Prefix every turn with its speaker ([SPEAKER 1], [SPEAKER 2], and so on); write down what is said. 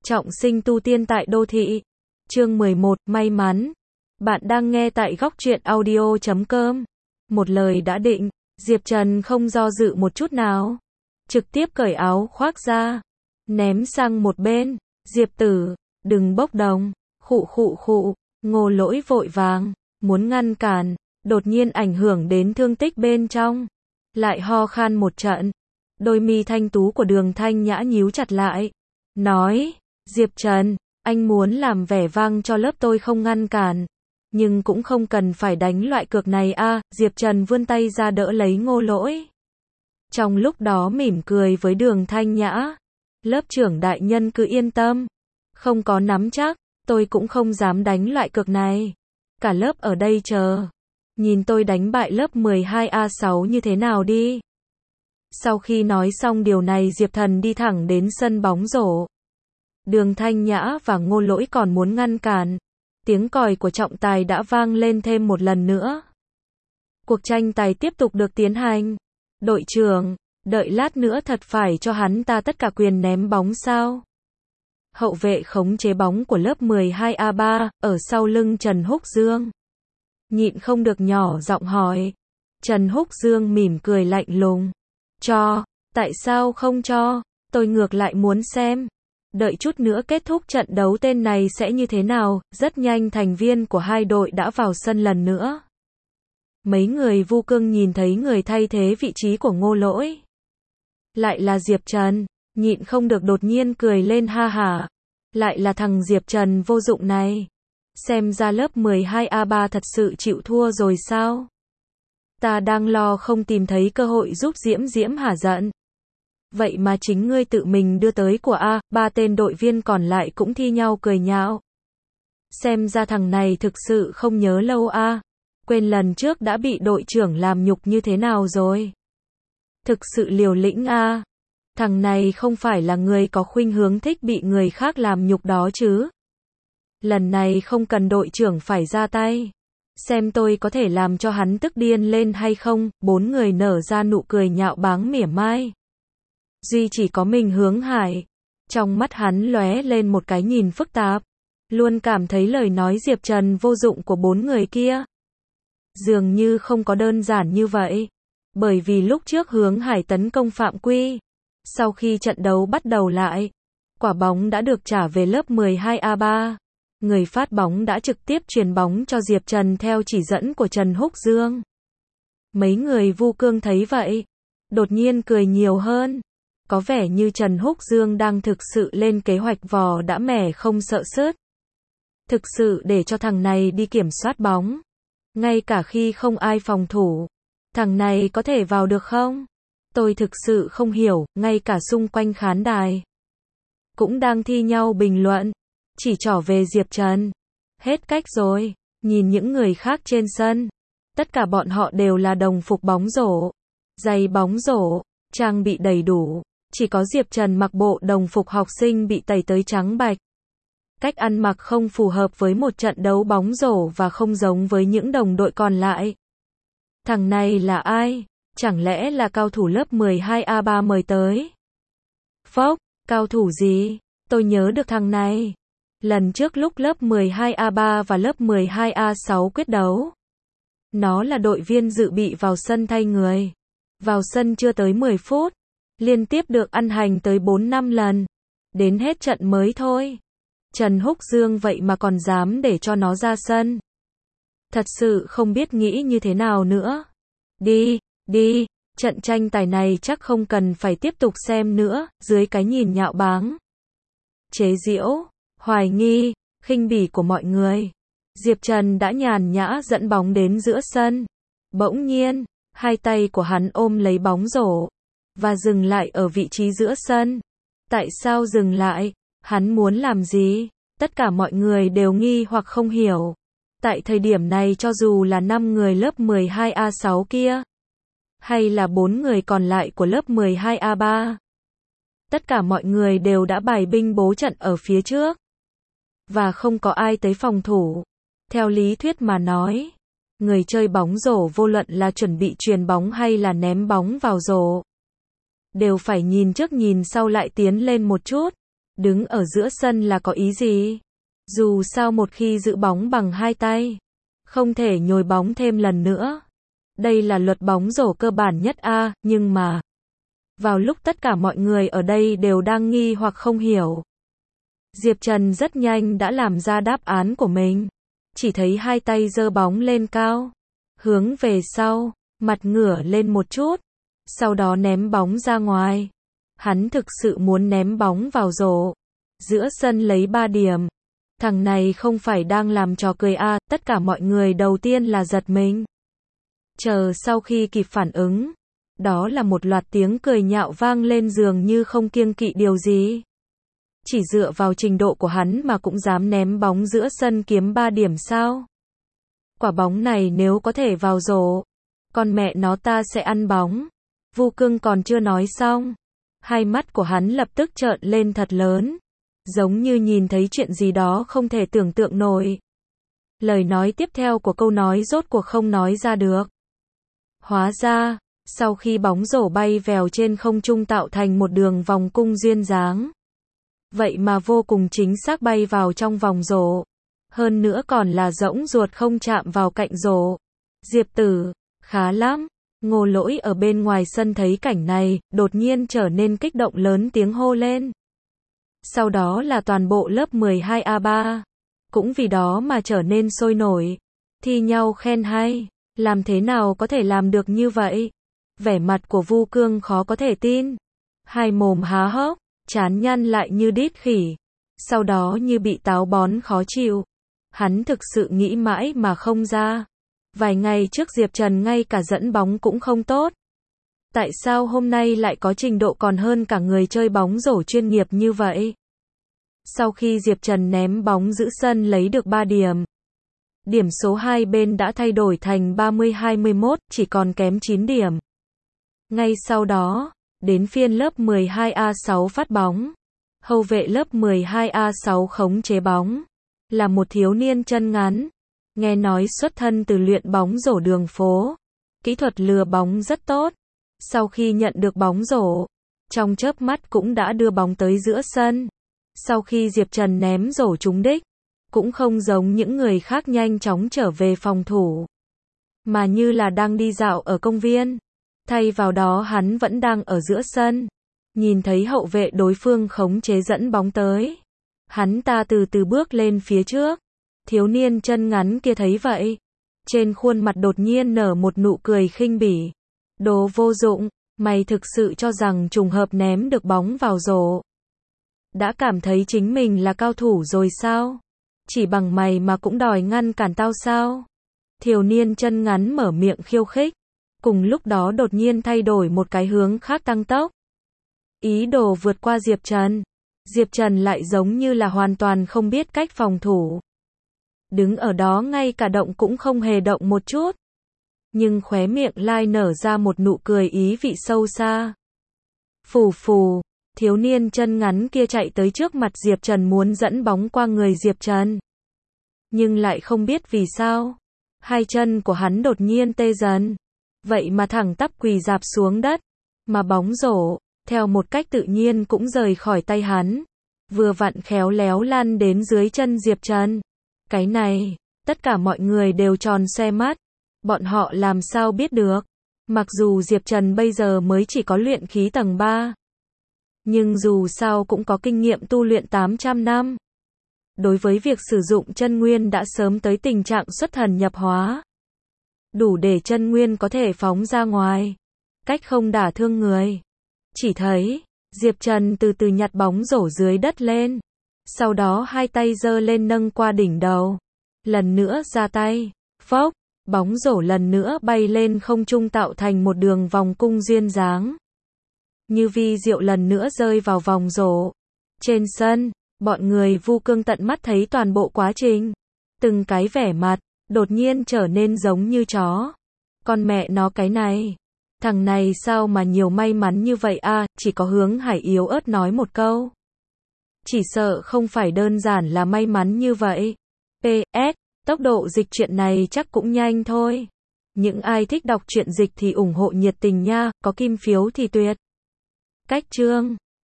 [SPEAKER 1] Trọng sinh tu tiên tại đô thị. Chương 11, may mắn. Bạn đang nghe tại góc truyện audio.com. Một lời đã định, Diệp Trần không do dự một chút nào. Trực tiếp cởi áo khoác ra, ném sang một bên. Diệp tử, đừng bốc đồng. Khụ, Ngô Lỗi vội vàng, muốn ngăn cản, đột nhiên ảnh hưởng đến thương tích bên trong. Lại ho khan một trận. Đôi mi thanh tú của Đường Thanh Nhã nhíu chặt lại. Nói, Diệp Trần, anh muốn làm vẻ vang cho lớp tôi không ngăn cản. Nhưng cũng không cần phải đánh loại cược này a. Diệp Trần vươn tay ra đỡ lấy Ngô Lỗi. Trong lúc đó mỉm cười với Đường Thanh Nhã. Lớp trưởng đại nhân cứ yên tâm. Không có nắm chắc, tôi cũng không dám đánh loại cược này. Cả lớp ở đây chờ. Nhìn tôi đánh bại lớp 12A6 như thế nào đi. Sau khi nói xong điều này, Diệp Thần đi thẳng đến sân bóng rổ. Đường Thanh Nhã và Ngô Lỗi còn muốn ngăn cản. Tiếng còi của trọng tài đã vang lên thêm một lần nữa. Cuộc tranh tài tiếp tục được tiến hành. Đội trưởng, đợi lát nữa thật phải cho hắn ta tất cả quyền ném bóng sao? Hậu vệ khống chế bóng của lớp 12A3, ở sau lưng Trần Húc Dương. Nhịn không được nhỏ giọng hỏi. Trần Húc Dương mỉm cười lạnh lùng. Cho, tại sao không cho? Tôi ngược lại muốn xem. Đợi chút nữa kết thúc trận đấu tên này sẽ như thế nào. Rất nhanh thành viên của hai đội đã vào sân lần nữa. Mấy người vu cương nhìn thấy người thay thế vị trí của Ngô Lỗi. Lại là Diệp Trần, nhịn không được đột nhiên cười lên ha hả. Lại là thằng Diệp Trần vô dụng này. Xem ra lớp 12A3 thật sự chịu thua rồi sao? Ta đang lo không tìm thấy cơ hội giúp Diễm hả giận. Vậy mà chính ngươi tự mình đưa tới của A, ba tên đội viên còn lại cũng thi nhau cười nhạo. Xem ra thằng này thực sự không nhớ lâu a. Quên lần trước đã bị đội trưởng làm nhục như thế nào rồi. Thực sự liều lĩnh a. Thằng này không phải là người có khuynh hướng thích bị người khác làm nhục đó chứ. Lần này không cần đội trưởng phải ra tay. Xem tôi có thể làm cho hắn tức điên lên hay không. Bốn người nở ra nụ cười nhạo báng mỉa mai. Duy chỉ có mình Hướng Hải. Trong mắt hắn lóe lên một cái nhìn phức tạp. Luôn cảm thấy lời nói Diệp Trần vô dụng của bốn người kia. Dường như không có đơn giản như vậy. Bởi vì lúc trước Hướng Hải tấn công phạm quy. Sau khi trận đấu bắt đầu lại, quả bóng đã được trả về lớp 12A3. Người phát bóng đã trực tiếp truyền bóng cho Diệp Trần theo chỉ dẫn của Trần Húc Dương. Mấy người vu cương thấy vậy, đột nhiên cười nhiều hơn. Có vẻ như Trần Húc Dương đang thực sự lên kế hoạch vò đã mẻ không sợ sứt. Thực sự để cho thằng này đi kiểm soát bóng. Ngay cả khi không ai phòng thủ, thằng này có thể vào được không? Tôi thực sự không hiểu, ngay cả xung quanh khán đài cũng đang thi nhau bình luận, chỉ trỏ về Diệp Trần. Hết cách rồi, nhìn những người khác trên sân, tất cả bọn họ đều là đồng phục bóng rổ, giày bóng rổ, trang bị đầy đủ, chỉ có Diệp Trần mặc bộ đồng phục học sinh bị tẩy tới trắng bạch. Cách ăn mặc không phù hợp với một trận đấu bóng rổ và không giống với những đồng đội còn lại. Thằng này là ai? Chẳng lẽ là cao thủ lớp 12A3 mời tới? Phốc, cao thủ gì? Tôi nhớ được thằng này. Lần trước lúc lớp 12A3 và lớp 12A6 quyết đấu, nó là đội viên dự bị vào sân thay người. Vào sân chưa tới 10 phút, liên tiếp được ăn hành tới 4-5 lần. Đến hết trận mới thôi. Trần Húc Dương vậy mà còn dám để cho nó ra sân. Thật sự không biết nghĩ như thế nào nữa. Đi, trận tranh tài này chắc không cần phải tiếp tục xem nữa. Dưới cái nhìn nhạo báng, chế giễu, hoài nghi, khinh bỉ của mọi người, Diệp Trần đã nhàn nhã dẫn bóng đến giữa sân. Bỗng nhiên, hai tay của hắn ôm lấy bóng rổ và dừng lại ở vị trí giữa sân. Tại sao dừng lại? Hắn muốn làm gì? Tất cả mọi người đều nghi hoặc không hiểu. Tại thời điểm này cho dù là 5 người lớp 12A6 kia, hay là 4 người còn lại của lớp 12A3, tất cả mọi người đều đã bày binh bố trận ở phía trước. Và không có ai tới phòng thủ. Theo lý thuyết mà nói, người chơi bóng rổ vô luận là chuẩn bị chuyền bóng hay là ném bóng vào rổ, đều phải nhìn trước nhìn sau lại tiến lên một chút. Đứng ở giữa sân là có ý gì? Dù sao một khi giữ bóng bằng hai tay, không thể nhồi bóng thêm lần nữa. Đây là luật bóng rổ cơ bản nhất a, nhưng mà vào lúc tất cả mọi người ở đây đều đang nghi hoặc không hiểu, Diệp Trần rất nhanh đã làm ra đáp án của mình. Chỉ thấy hai tay giơ bóng lên cao, hướng về sau, mặt ngửa lên một chút, sau đó ném bóng ra ngoài. Hắn thực sự muốn ném bóng vào rổ, giữa sân lấy 3 điểm. Thằng này không phải đang làm trò cười à, tất cả mọi người đầu tiên là giật mình. Chờ sau khi kịp phản ứng, đó là một loạt tiếng cười nhạo vang lên dường như không kiêng kỵ điều gì. Chỉ dựa vào trình độ của hắn mà cũng dám ném bóng giữa sân kiếm 3 điểm sao? Quả bóng này nếu có thể vào rổ, con mẹ nó ta sẽ ăn bóng. Vu Cương còn chưa nói xong, hai mắt của hắn lập tức trợn lên thật lớn, giống như nhìn thấy chuyện gì đó không thể tưởng tượng nổi. Lời nói tiếp theo của câu nói rốt cuộc không nói ra được. Hóa ra, sau khi bóng rổ bay vèo trên không trung tạo thành một đường vòng cung duyên dáng, vậy mà vô cùng chính xác bay vào trong vòng rổ. Hơn nữa còn là rỗng ruột không chạm vào cạnh rổ. Diệp Tử, khá lắm. Ngô Lỗi ở bên ngoài sân thấy cảnh này, đột nhiên trở nên kích động lớn tiếng hô lên. Sau đó là toàn bộ lớp 12A3. Cũng vì đó mà trở nên sôi nổi. Thi nhau khen hay. Làm thế nào có thể làm được như vậy? Vẻ mặt của Vu Cương khó có thể tin. Hai mồm há hốc, trán nhăn lại như đít khỉ. Sau đó như bị táo bón khó chịu. Hắn thực sự nghĩ mãi mà không ra. Vài ngày trước Diệp Trần ngay cả dẫn bóng cũng không tốt. Tại sao hôm nay lại có trình độ còn hơn cả người chơi bóng rổ chuyên nghiệp như vậy? Sau khi Diệp Trần ném bóng giữ sân lấy được 3 điểm, điểm số hai bên đã thay đổi thành 30-21, chỉ còn kém 9 điểm. Ngay sau đó, đến phiên lớp 12A6 phát bóng. Hậu vệ lớp 12A6 khống chế bóng, là một thiếu niên chân ngắn. Nghe nói xuất thân từ luyện bóng rổ đường phố, kỹ thuật lừa bóng rất tốt. Sau khi nhận được bóng rổ, trong chớp mắt cũng đã đưa bóng tới giữa sân. Sau khi Diệp Trần ném rổ trúng đích, cũng không giống những người khác nhanh chóng trở về phòng thủ, mà như là đang đi dạo ở công viên. Thay vào đó hắn vẫn đang ở giữa sân, nhìn thấy hậu vệ đối phương khống chế dẫn bóng tới. Hắn ta từ từ bước lên phía trước. Thiếu niên chân ngắn kia thấy vậy, trên khuôn mặt đột nhiên nở một nụ cười khinh bỉ. Đồ vô dụng, mày thực sự cho rằng trùng hợp ném được bóng vào rổ, đã cảm thấy chính mình là cao thủ rồi sao? Chỉ bằng mày mà cũng đòi ngăn cản tao sao? Thiếu niên chân ngắn mở miệng khiêu khích, cùng lúc đó đột nhiên thay đổi một cái hướng khác tăng tốc. Ý đồ vượt qua Diệp Trần. Diệp Trần lại giống như là hoàn toàn không biết cách phòng thủ. Đứng ở đó ngay cả động cũng không hề động một chút. Nhưng khóe miệng lai nở ra một nụ cười ý vị sâu xa. Phù phù, thiếu niên chân ngắn kia chạy tới trước mặt Diệp Trần muốn dẫn bóng qua người Diệp Trần. Nhưng lại không biết vì sao, hai chân của hắn đột nhiên tê dần. Vậy mà thẳng tắp quỳ rạp xuống đất. Mà bóng rổ, theo một cách tự nhiên cũng rời khỏi tay hắn. Vừa vặn khéo léo lăn đến dưới chân Diệp Trần. Cái này, tất cả mọi người đều tròn xoe mắt. Bọn họ làm sao biết được. Mặc dù Diệp Trần bây giờ mới chỉ có luyện khí tầng 3. Nhưng dù sao cũng có kinh nghiệm tu luyện 800 năm. Đối với việc sử dụng chân nguyên đã sớm tới tình trạng xuất thần nhập hóa. Đủ để chân nguyên có thể phóng ra ngoài. Cách không đả thương người. Chỉ thấy, Diệp Trần từ từ nhặt bóng rổ dưới đất lên. Sau đó hai tay giơ lên nâng qua đỉnh đầu. Lần nữa ra tay. Phốc, bóng rổ lần nữa bay lên không trung tạo thành một đường vòng cung duyên dáng. Như vi diệu lần nữa rơi vào vòng rổ. Trên sân, bọn người Vu Cương tận mắt thấy toàn bộ quá trình. Từng cái vẻ mặt, đột nhiên trở nên giống như chó. Con mẹ nó cái này. Thằng này sao mà nhiều may mắn như vậy à, chỉ có Hướng Hải yếu ớt nói một câu. Chỉ sợ không phải đơn giản là may mắn như vậy. PS, tốc độ dịch truyện này chắc cũng nhanh thôi. Những ai thích đọc truyện dịch thì ủng hộ nhiệt tình nha, có kim phiếu thì tuyệt. Cách chương